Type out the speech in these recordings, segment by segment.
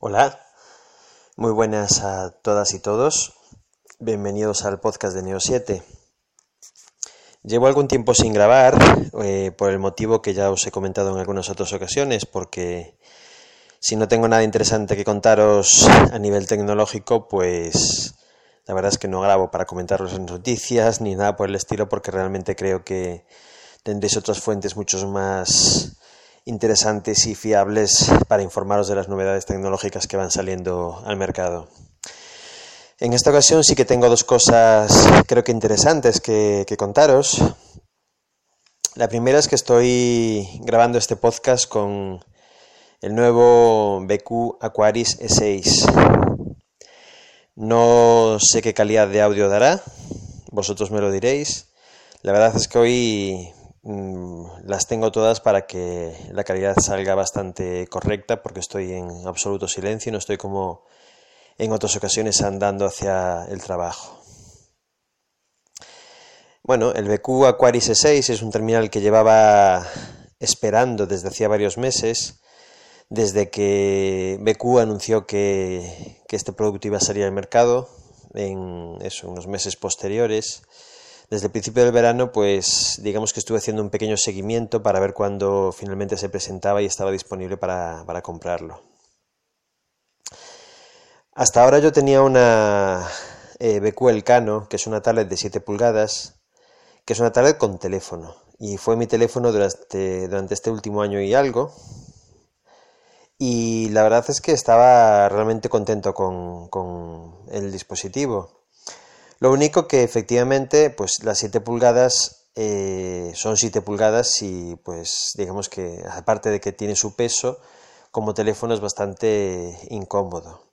Hola, muy buenas a todas y todos. Bienvenidos al podcast de Neo7. Llevo algún tiempo sin grabar, por el motivo que ya os he comentado en algunas otras ocasiones, porque si no tengo nada interesante que contaros a nivel tecnológico, pues la verdad es que no grabo para comentaros las noticias ni nada por el estilo, porque realmente creo que tendréis otras fuentes mucho más interesantes y fiables para informaros de las novedades tecnológicas que van saliendo al mercado. En esta ocasión sí que tengo dos cosas creo que interesantes que contaros. La primera es que estoy grabando este podcast con el nuevo BQ Aquaris E6. No sé qué calidad de audio dará, vosotros me lo diréis. La verdad es que hoy las tengo todas para que la calidad salga bastante correcta, porque estoy en absoluto silencio y no estoy como en otras ocasiones andando hacia el trabajo. Bueno, el BQ Aquaris E6 es un terminal que llevaba esperando desde hacía varios meses, desde que BQ anunció que este producto iba a salir al mercado en unos meses posteriores. Desde el principio del verano, pues digamos que estuve haciendo un pequeño seguimiento para ver cuándo finalmente se presentaba y estaba disponible para comprarlo. Hasta ahora yo tenía una BQ Elcano, que es una tablet de 7 pulgadas, que es una tablet con teléfono, y fue mi teléfono durante este último año y algo, y la verdad es que estaba realmente contento con el dispositivo. Lo único que efectivamente, pues las 7 pulgadas son 7 pulgadas y pues digamos que aparte de que tiene su peso, como teléfono es bastante incómodo.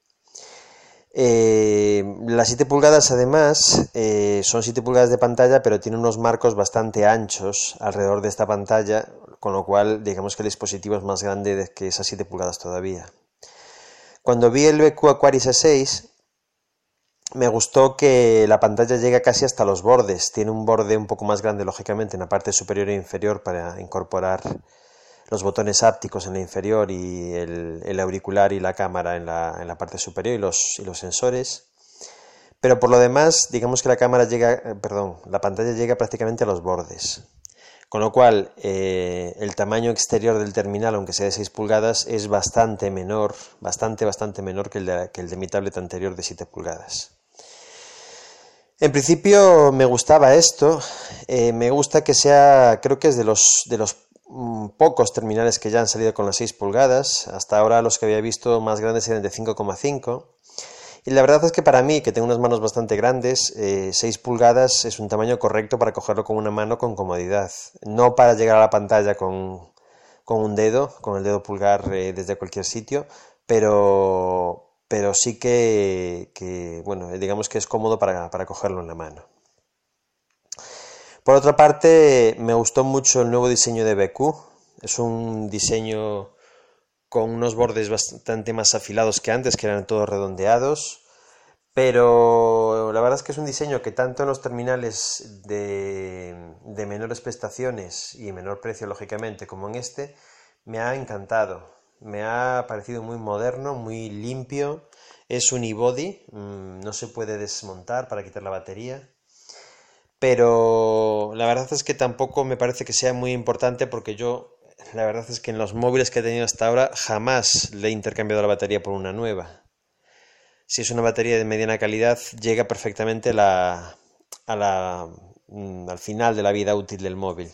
Las 7 pulgadas además son 7 pulgadas de pantalla, pero tiene unos marcos bastante anchos alrededor de esta pantalla, con lo cual digamos que el dispositivo es más grande que esas 7 pulgadas todavía. Cuando vi el BQ Aquaris E6, me gustó que la pantalla llega casi hasta los bordes. Tiene un borde un poco más grande, lógicamente, en la parte superior e inferior para incorporar los botones ápticos en la inferior y el auricular y la cámara en la parte superior y los sensores. Pero por lo demás, digamos que la pantalla llega prácticamente a los bordes. Con lo cual, el tamaño exterior del terminal, aunque sea de 6 pulgadas, es bastante menor, bastante menor que el de mi tablet anterior de 7 pulgadas. En principio me gustaba esto, me gusta que sea, creo que es de los pocos terminales que ya han salido con las 6 pulgadas, hasta ahora los que había visto más grandes eran de 5,5, y la verdad es que para mí, que tengo unas manos bastante grandes, 6 pulgadas es un tamaño correcto para cogerlo con una mano con comodidad, no para llegar a la pantalla con un dedo, con el dedo pulgar desde cualquier sitio, pero sí que bueno, digamos que es cómodo para cogerlo en la mano. Por otra parte, me gustó mucho el nuevo diseño de BQ. Es un diseño con unos bordes bastante más afilados que antes, que eran todos redondeados, pero la verdad es que es un diseño que tanto en los terminales de menores prestaciones y menor precio, lógicamente, como en este, me ha encantado. Me ha parecido muy moderno, muy limpio. Es unibody, no se puede desmontar para quitar la batería. Pero la verdad es que tampoco me parece que sea muy importante, porque la verdad es que en los móviles que he tenido hasta ahora jamás le he intercambiado la batería por una nueva. Si es una batería de mediana calidad, llega perfectamente al final de la vida útil del móvil.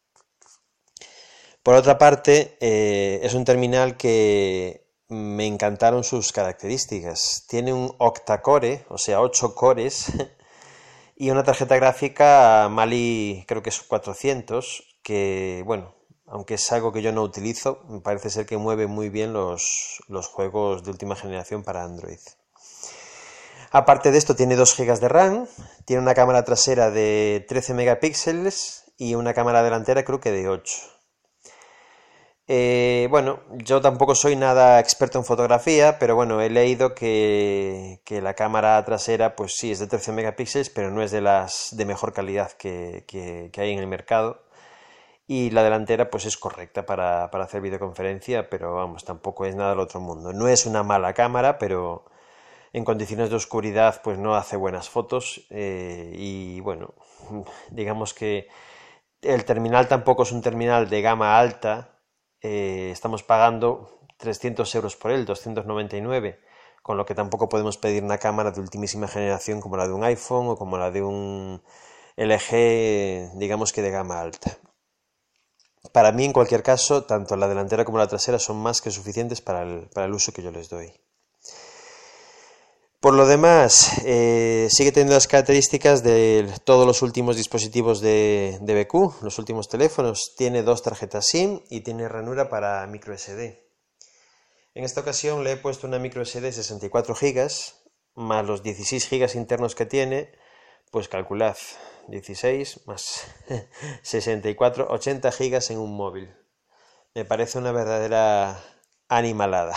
Por otra parte, es un terminal que me encantaron sus características. Tiene un octa-core, o sea, 8 cores, y una tarjeta gráfica Mali, creo que es 400, que, bueno, aunque es algo que yo no utilizo, me parece ser que mueve muy bien los juegos de última generación para Android. Aparte de esto, tiene 2 GB de RAM, tiene una cámara trasera de 13 megapíxeles y una cámara delantera creo que de 8. Bueno, yo tampoco soy nada experto en fotografía, pero bueno, he leído que la cámara trasera, pues sí, es de 13 megapíxeles, pero no es de las de mejor calidad que hay en el mercado. y la delantera pues es correcta para hacer videoconferencia, pero vamos, tampoco es nada del otro mundo. No es una mala cámara, pero en condiciones de oscuridad pues no hace buenas fotos, y bueno, digamos que el terminal tampoco es un terminal de gama alta. Estamos pagando 300 euros por él, 299, con lo que tampoco podemos pedir una cámara de ultimísima generación como la de un iPhone o como la de un LG, digamos que de gama alta. Para mí, en cualquier caso, tanto la delantera como la trasera son más que suficientes para el uso que yo les doy. Por lo demás, sigue teniendo las características de todos los últimos dispositivos de BQ, los últimos teléfonos. Tiene 2 tarjetas SIM y tiene ranura para microSD. En esta ocasión le he puesto una microSD de 64 GB, más los 16 GB internos que tiene, pues calculad, 16 más 64, 80 GB en un móvil. Me parece una verdadera animalada.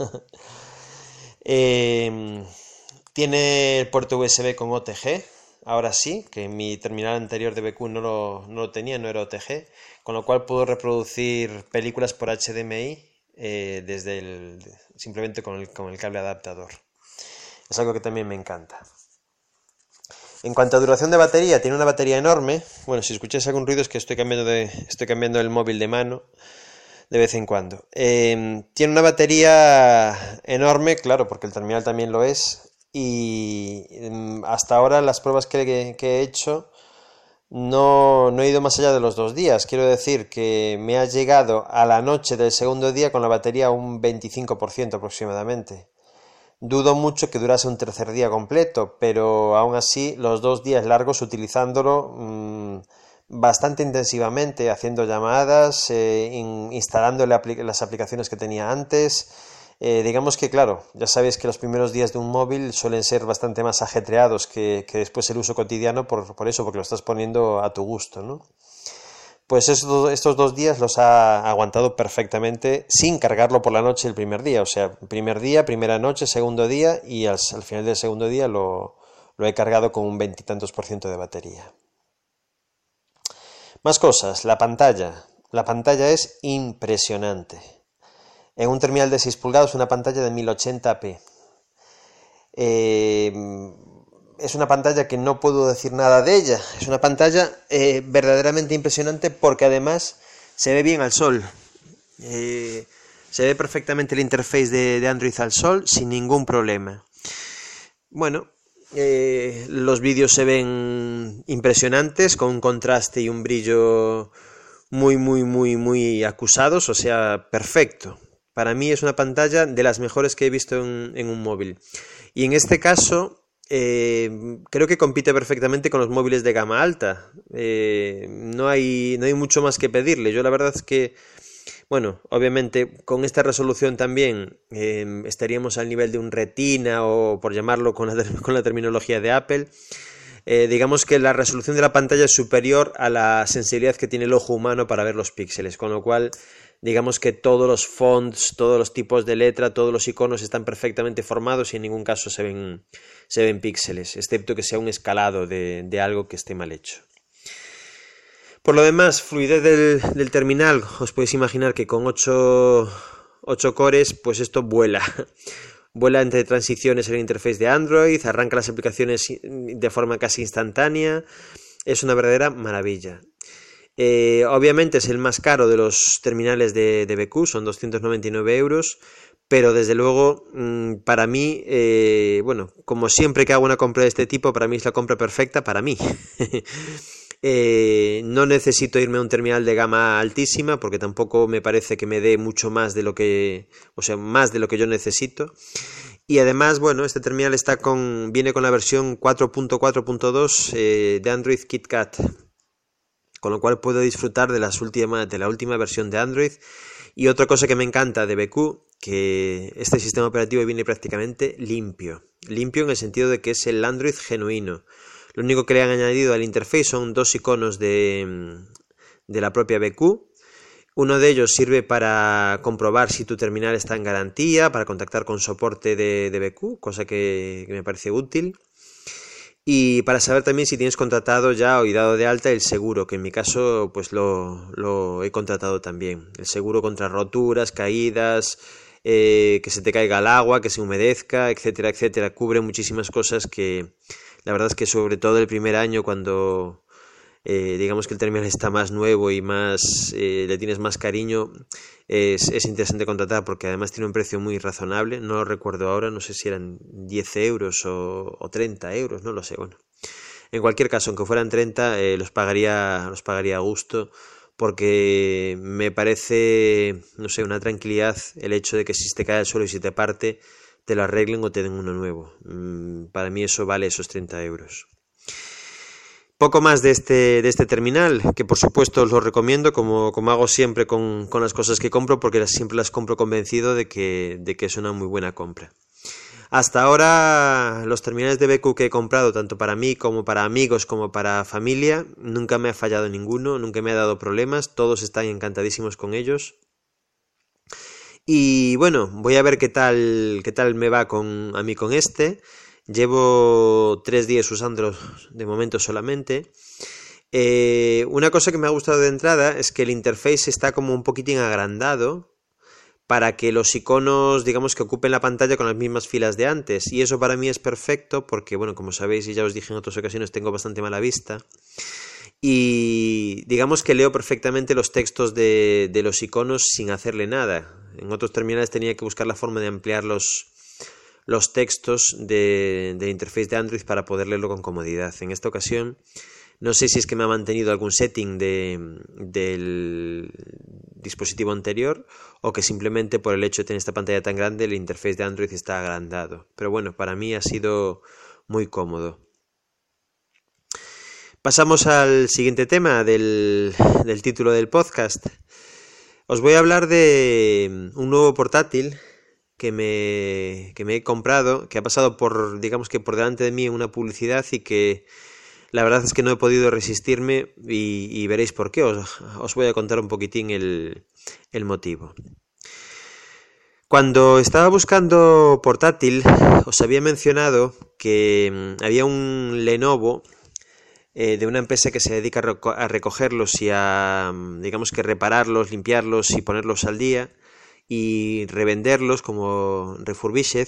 Tiene el puerto USB con OTG, ahora sí, que en mi terminal anterior de BQ no lo tenía, no era OTG, con lo cual puedo reproducir películas por HDMI simplemente con el cable adaptador. Es algo que también me encanta. En cuanto a duración de batería, tiene una batería enorme. Bueno, si escucháis algún ruido es que estoy cambiando el móvil de mano de vez en cuando. Tiene una batería enorme, claro, porque el terminal también lo es. Y hasta ahora las pruebas que he hecho no he ido más allá de los 2 días. Quiero decir que me ha llegado a la noche del segundo día con la batería a un 25% aproximadamente. Dudo mucho que durase un tercer día completo, pero aún así los 2 días largos utilizándolo bastante intensivamente, haciendo llamadas, instalando las aplicaciones que tenía antes. Digamos que, claro, ya sabéis que los primeros días de un móvil suelen ser bastante más ajetreados que después el uso cotidiano, por eso, porque lo estás poniendo a tu gusto, ¿no? Pues estos 2 días los ha aguantado perfectamente sin cargarlo por la noche el primer día. O sea, primer día, primera noche, segundo día, y al final del segundo día lo he cargado con un 20 y tantos % de batería. Más cosas, la pantalla. La pantalla es impresionante. En un terminal de 6 pulgadas, una pantalla de 1080p. Es una pantalla que no puedo decir nada de ella. Es una pantalla verdaderamente impresionante porque además se ve bien al sol. Se ve perfectamente el interface de Android al sol sin ningún problema. Bueno, los vídeos se ven impresionantes, con un contraste y un brillo muy acusados, o sea, perfecto. Para mí es una pantalla de las mejores que he visto en un móvil. Y en este caso, creo que compite perfectamente con los móviles de gama alta. No hay mucho más que pedirle. Yo la verdad es que, bueno, obviamente con esta resolución también estaríamos al nivel de un Retina, o por llamarlo con la terminología de Apple. Digamos que la resolución de la pantalla es superior a la sensibilidad que tiene el ojo humano para ver los píxeles, con lo cual digamos que todos los fonts, todos los tipos de letra, todos los iconos están perfectamente formados y en ningún caso se ven píxeles, excepto que sea un escalado de algo que esté mal hecho. Por lo demás, fluidez del terminal, os podéis imaginar que con 8 cores, pues esto vuela. Vuela entre transiciones en el interface de Android, arranca las aplicaciones de forma casi instantánea. Es una verdadera maravilla. Obviamente es el más caro de los terminales de BQ, son 299 euros, pero desde luego para mí, bueno, como siempre que hago una compra de este tipo, para mí es la compra perfecta para mí. No necesito irme a un terminal de gama altísima porque tampoco me parece que me dé mucho más de lo que, o sea, más de lo que yo necesito. Y además, bueno, este terminal viene con la versión 4.4.2 de Android KitKat, con lo cual puedo disfrutar de la última versión de Android. Y otra cosa que me encanta de BQ, que este sistema operativo viene prácticamente limpio en el sentido de que es el Android genuino. Lo único que le han añadido al interface son 2 iconos de la propia BQ. Uno de ellos sirve para comprobar si tu terminal está en garantía, para contactar con soporte de BQ, cosa que me parece útil. Y para saber también si tienes contratado ya o dado de alta el seguro, que en mi caso pues lo he contratado también. El seguro contra roturas, caídas, que se te caiga el agua, que se humedezca, etcétera, etcétera. Cubre muchísimas cosas que la verdad es que sobre todo el primer año cuando digamos que el terminal está más nuevo y más le tienes más cariño, es interesante contratar porque además tiene un precio muy razonable. No lo recuerdo ahora, no sé si eran 10 euros o 30 euros, no lo sé. Bueno, en cualquier caso, aunque fueran 30, los pagaría a gusto porque me parece, no sé, una tranquilidad el hecho de que si te cae al suelo y si te parte, te lo arreglen o te den uno nuevo. Para mí eso vale esos 30 euros. Poco más de este terminal, que por supuesto os lo recomiendo, como hago siempre con las cosas que compro, porque siempre las compro convencido de que es una muy buena compra. Hasta ahora los terminales de BQ que he comprado, tanto para mí como para amigos como para familia, nunca me ha fallado ninguno, nunca me ha dado problemas, todos están encantadísimos con ellos. Y bueno, voy a ver qué tal me va a mí con este. Llevo 3 días usándolo de momento solamente. Una cosa que me ha gustado de entrada es que el interface está como un poquitín agrandado para que los iconos, digamos, que ocupen la pantalla con las mismas filas de antes. Y eso para mí es perfecto porque, bueno, como sabéis y ya os dije en otras ocasiones, tengo bastante mala vista. Y digamos que leo perfectamente los textos de los iconos sin hacerle nada. En otros terminales tenía que buscar la forma de ampliar los textos del interface de Android para poder leerlo con comodidad. En esta ocasión, no sé si es que me ha mantenido algún setting del dispositivo anterior o que simplemente por el hecho de tener esta pantalla tan grande el interface de Android está agrandado. Pero bueno, para mí ha sido muy cómodo. Pasamos al siguiente tema del título del podcast. Os voy a hablar de un nuevo portátil que me he comprado, que ha pasado por, digamos que por delante de mí en una publicidad y que la verdad es que no he podido resistirme y veréis por qué. Os voy a contar un poquitín el motivo. Cuando estaba buscando portátil, os había mencionado que había un Lenovo de una empresa que se dedica a recogerlos y a, digamos que repararlos, limpiarlos y ponerlos al día y revenderlos como refurbished.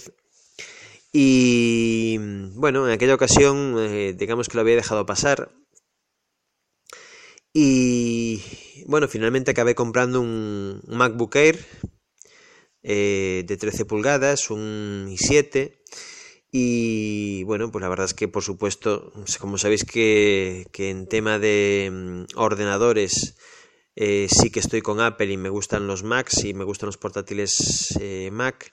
Y bueno, en aquella ocasión digamos que lo había dejado pasar y bueno, finalmente acabé comprando un MacBook Air de 13 pulgadas, un i7. Y bueno, pues la verdad es que por supuesto, como sabéis que en tema de ordenadores sí que estoy con Apple y me gustan los Macs y me gustan los portátiles Mac.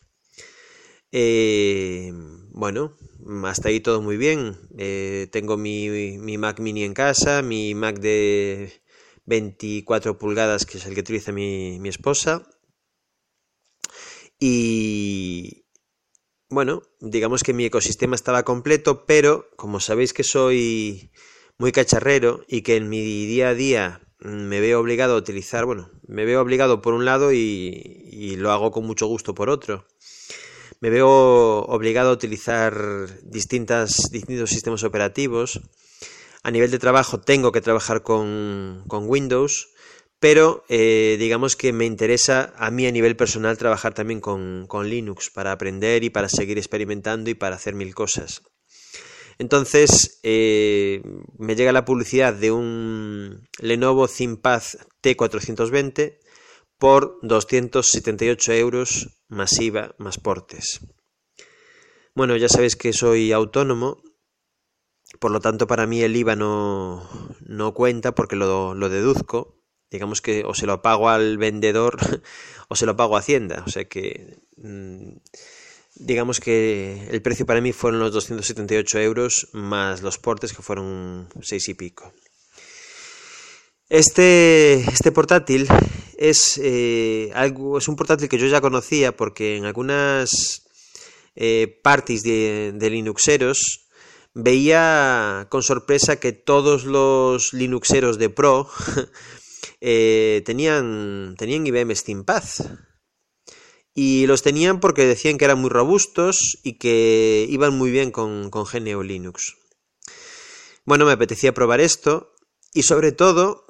Bueno, hasta ahí todo muy bien. Tengo mi Mac mini en casa, mi Mac de 24 pulgadas que es el que utiliza mi esposa. Y bueno, digamos que mi ecosistema estaba completo, pero como sabéis que soy muy cacharrero y que en mi día a día me veo obligado a utilizar, bueno, me veo obligado por un lado y lo hago con mucho gusto por otro. Me veo obligado a utilizar distintos sistemas operativos. A nivel de trabajo tengo que trabajar con Windows, pero digamos que me interesa a mí a nivel personal trabajar también con Linux para aprender y para seguir experimentando y para hacer mil cosas. Entonces me llega la publicidad de un Lenovo ThinkPad T420 por 278 euros más IVA más portes. Bueno, ya sabéis que soy autónomo, por lo tanto para mí el IVA no cuenta porque lo deduzco. Digamos que o se lo pago al vendedor o se lo pago a Hacienda. O sea que digamos que el precio para mí fueron los 278 euros más los portes que fueron 6 y pico. Este portátil es un portátil que yo ya conocía porque en algunas parties de Linuxeros veía con sorpresa que todos los Linuxeros de Pro tenían IBM ThinkPad y los tenían porque decían que eran muy robustos y que iban muy bien con GNU Linux. Bueno, me apetecía probar esto y sobre todo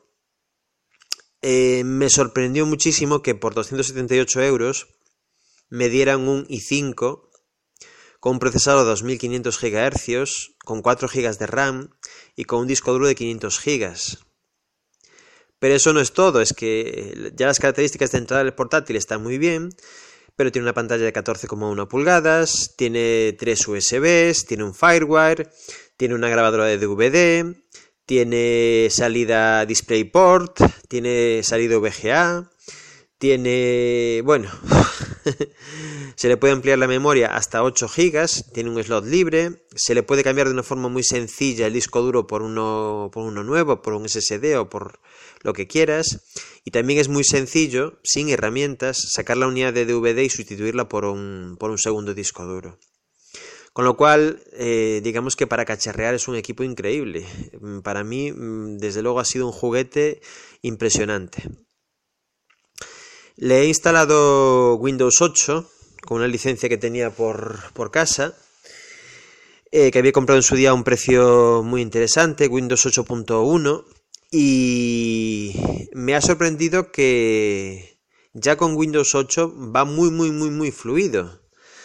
me sorprendió muchísimo que por 278 euros me dieran un i5 con un procesador de 2500 GHz, con 4 GB de RAM y con un disco duro de 500 GB. Pero eso no es todo, es que ya las características de entrada del portátil están muy bien, pero tiene una pantalla de 14,1 pulgadas, tiene 3 USBs, tiene un FireWire, tiene una grabadora de DVD, tiene salida DisplayPort, tiene salida VGA, tiene... bueno, se le puede ampliar la memoria hasta 8 GB, tiene un slot libre, se le puede cambiar de una forma muy sencilla el disco duro por uno nuevo, por un SSD o por lo que quieras, y también es muy sencillo, sin herramientas, sacar la unidad de DVD y sustituirla por un segundo disco duro. Con lo cual, digamos que para cacharrear es un equipo increíble. Para mí, desde luego, ha sido un juguete impresionante. Le he instalado Windows 8 con una licencia que tenía por casa, que había comprado en su día a un precio muy interesante, Windows 8.1, y me ha sorprendido que ya con Windows 8 va muy fluido.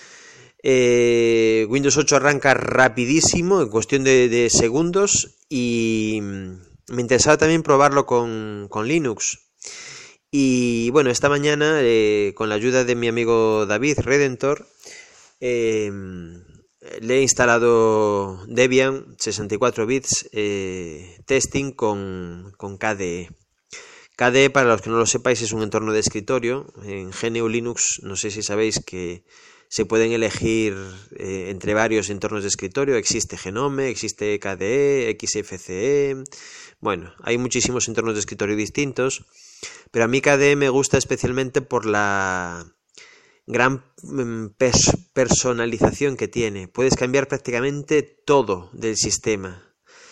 Windows 8 arranca rapidísimo, en cuestión de segundos, y me interesaba también probarlo con Linux. Y bueno, esta mañana, con la ayuda de mi amigo David Redentor, le he instalado Debian 64 bits testing con KDE. KDE, para los que no lo sepáis, es un entorno de escritorio. En GNU Linux, no sé si sabéis que se pueden elegir entre varios entornos de escritorio. Existe Genome, existe KDE, XFCE. Bueno, hay muchísimos entornos de escritorio distintos, pero a mí KDE me gusta especialmente por la gran personalización que tiene. Puedes cambiar prácticamente todo del sistema.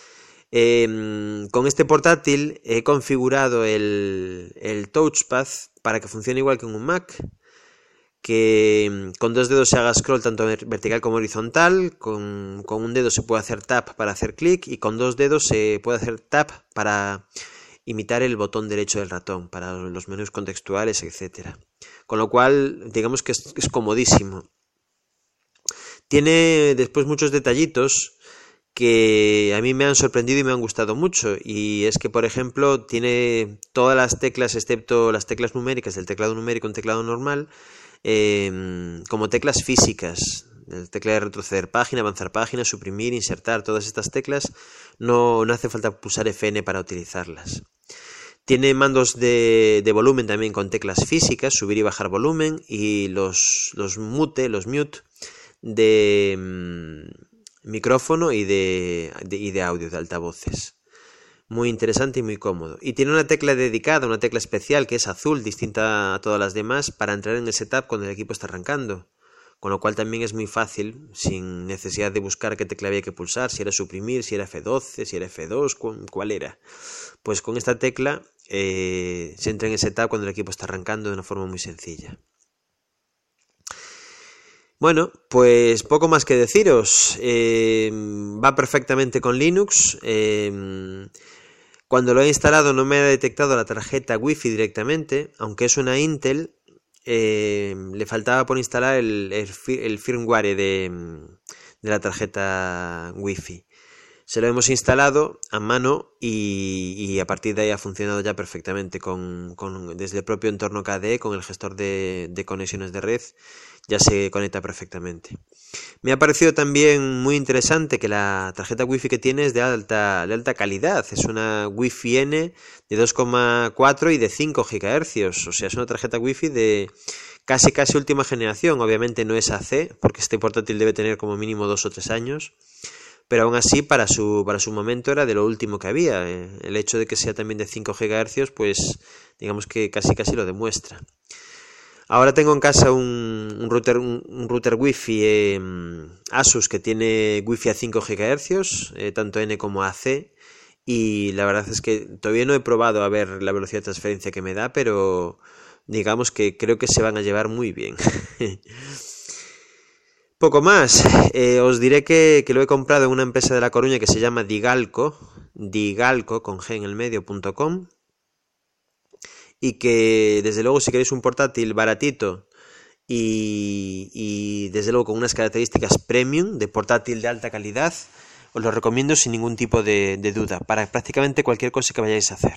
Con este portátil he configurado el touchpad para que funcione igual que en un Mac, que con 2 dedos se haga scroll tanto vertical como horizontal, con un dedo se puede hacer tap para hacer clic y con 2 dedos se puede hacer tap para imitar el botón derecho del ratón, para los menús contextuales, etc. Con lo cual, digamos que es comodísimo. Tiene después muchos detallitos que a mí me han sorprendido y me han gustado mucho, y es que, por ejemplo, tiene todas las teclas excepto las teclas numéricas del teclado numérico en teclado normal, como teclas físicas. La tecla de retroceder página, avanzar página, suprimir, insertar, todas estas teclas no hace falta pulsar FN para utilizarlas. Tiene mandos de volumen también con teclas físicas, subir y bajar volumen, y los mute de micrófono y de audio, de altavoces. Muy interesante y muy cómodo. Y tiene una tecla dedicada, una tecla especial que es azul, distinta a todas las demás, para entrar en el setup cuando el equipo está arrancando. Con lo cual también es muy fácil, sin necesidad de buscar qué tecla había que pulsar, si era suprimir, si era F12, si era F2, cuál era. Pues con esta tecla se entra en el setup cuando el equipo está arrancando de una forma muy sencilla. Bueno, pues poco más que deciros. Va perfectamente con Linux. Cuando lo he instalado no me ha detectado la tarjeta Wi-Fi directamente, aunque es una Intel. Le faltaba por instalar el firmware de la tarjeta Wi-Fi. Se lo hemos instalado a mano y a partir de ahí ha funcionado ya perfectamente desde el propio entorno KDE, con el gestor de conexiones de red, ya se conecta perfectamente. Me ha parecido también muy interesante que la tarjeta Wi-Fi que tiene es de alta calidad. Es una Wi-Fi N de 2,4 y de 5 GHz. O sea, es una tarjeta Wi-Fi de casi última generación. Obviamente no es AC, porque este portátil debe tener como mínimo 2 o 3 años. Pero aún así, para su momento era de lo último que había. El hecho de que sea también de 5 GHz, pues digamos que casi lo demuestra. Ahora tengo en casa un router Wi-Fi Asus que tiene Wi-Fi a 5 GHz, tanto N como AC, y la verdad es que todavía no he probado a ver la velocidad de transferencia que me da, pero digamos que creo que se van a llevar muy bien. Poco más, os diré que lo he comprado en una empresa de La Coruña que se llama Digalco con G en el medio.com, y que desde luego si queréis un portátil baratito y desde luego con unas características premium de portátil de alta calidad, os lo recomiendo sin ningún tipo de duda para prácticamente cualquier cosa que vayáis a hacer.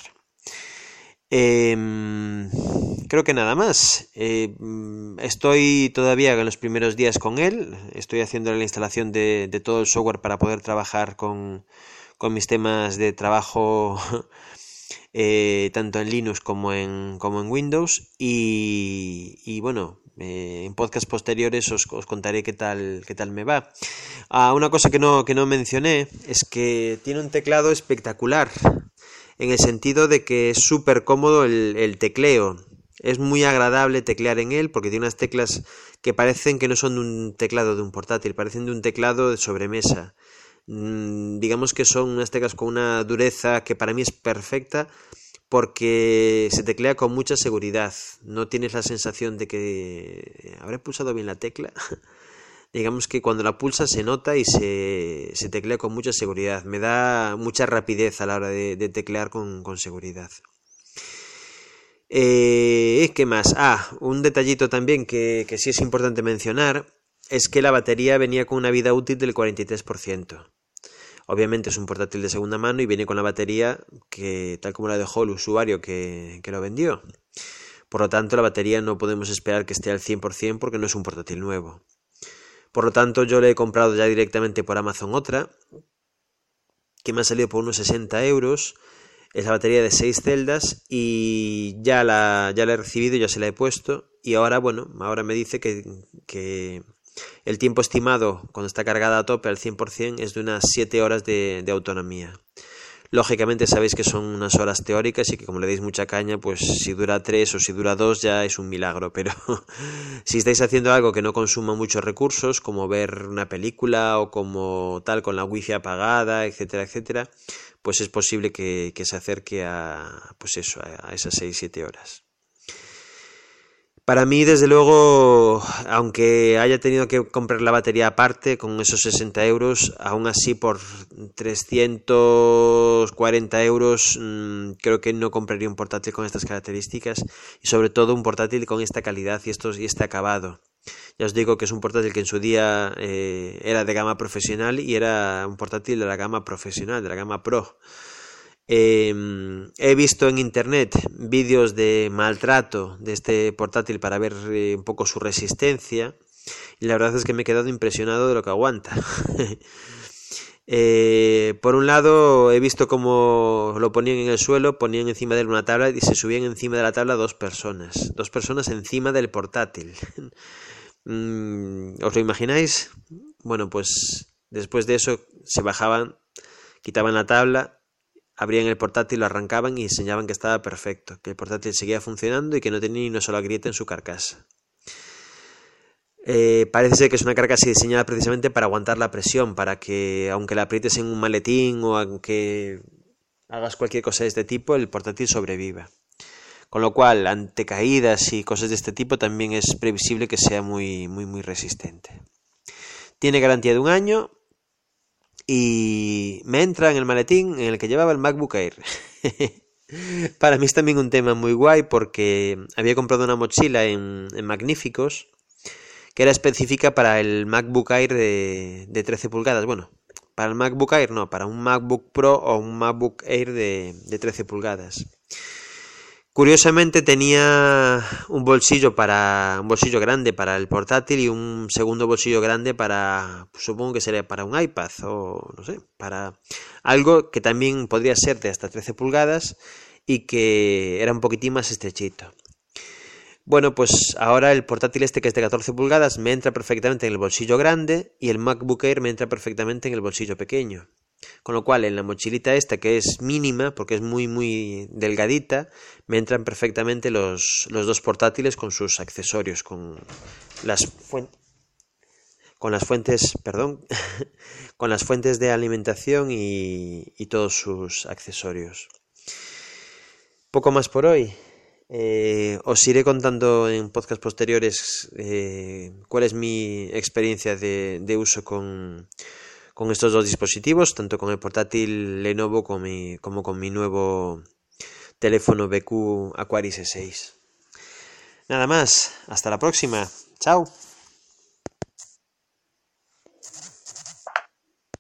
Creo que nada más. Estoy todavía en los primeros días con él. Estoy haciendo la instalación de todo el software para poder trabajar con mis temas de trabajo tanto en Linux como en Windows. Y bueno, en podcasts posteriores os contaré qué tal me va. Una cosa que no mencioné es que tiene un teclado espectacular, en el sentido de que es súper cómodo el tecleo. Es muy agradable teclear en él porque tiene unas teclas que parecen que no son de un teclado de un portátil, parecen de un teclado de sobremesa. Digamos que son unas teclas con una dureza que para mí es perfecta porque se teclea con mucha seguridad. No tienes la sensación de que habré pulsado bien la tecla. Digamos que cuando la pulsa se nota y se teclea con mucha seguridad. Me da mucha rapidez a la hora de teclear con seguridad. ¿Qué más? Un detallito también que sí es importante mencionar es que la batería venía con una vida útil del 43%. Obviamente es un portátil de segunda mano y viene con la batería que tal como la dejó el usuario que lo vendió. Por lo tanto, la batería no podemos esperar que esté al 100% porque no es un portátil nuevo. Por lo tanto, yo le he comprado ya directamente por Amazon otra, que me ha salido por unos 60 euros. Es la batería de 6 celdas y ya la he recibido, ya se la he puesto. Y ahora me dice que el tiempo estimado cuando está cargada a tope al 100% es de unas 7 horas de autonomía. Lógicamente sabéis que son unas horas teóricas y que como le deis mucha caña, pues si dura 3 o si dura 2 ya es un milagro, pero si estáis haciendo algo que no consuma muchos recursos, como ver una película o como tal con la wifi apagada, etcétera, etcétera, pues es posible que se acerque a esas 6-7 horas. Para mí, desde luego, aunque haya tenido que comprar la batería aparte con esos 60 euros, aún así por 340 euros creo que no compraría un portátil con estas características y sobre todo un portátil con esta calidad y este acabado. Ya os digo que es un portátil que en su día era de gama profesional y era un portátil de la gama profesional, de la gama Pro. He visto en internet vídeos de maltrato de este portátil para ver un poco su resistencia y la verdad es que me he quedado impresionado de lo que aguanta. Por un lado he visto cómo lo ponían en el suelo, ponían encima de él una tabla y se subían encima de la tabla dos personas encima del portátil. ¿Os lo imagináis? Bueno, pues después de eso se bajaban, quitaban la tabla, abrían el portátil, lo arrancaban y enseñaban que estaba perfecto, que el portátil seguía funcionando y que no tenía ni una sola grieta en su carcasa. Parece ser que es una carcasa diseñada precisamente para aguantar la presión, para que aunque la aprietes en un maletín o aunque hagas cualquier cosa de este tipo, el portátil sobreviva. Con lo cual, ante caídas y cosas de este tipo, también es previsible que sea muy, muy, muy resistente. Tiene garantía de 1 año. Y me entra en el maletín en el que llevaba el MacBook Air. Para mí es también un tema muy guay porque había comprado una mochila en Magníficos que era específica para el MacBook Air de 13 pulgadas. Bueno, para el MacBook Air no, para un MacBook Pro o un MacBook Air de 13 pulgadas. Curiosamente tenía un bolsillo grande para el portátil y un segundo bolsillo grande para, supongo que sería para un iPad o no sé, para algo que también podría ser de hasta 13 pulgadas y que era un poquitín más estrechito. Bueno, pues ahora el portátil este que es de 14 pulgadas me entra perfectamente en el bolsillo grande y el MacBook Air me entra perfectamente en el bolsillo pequeño. Con lo cual en la mochilita esta que es mínima porque es muy muy delgadita me entran perfectamente los dos portátiles con sus accesorios, con las fuentes de alimentación y todos sus accesorios. Poco más por hoy. Os iré contando en podcasts posteriores cuál es mi experiencia de uso con estos dos dispositivos, tanto con el portátil Lenovo como con mi nuevo teléfono BQ Aquaris E6. Nada más, hasta la próxima. Chao.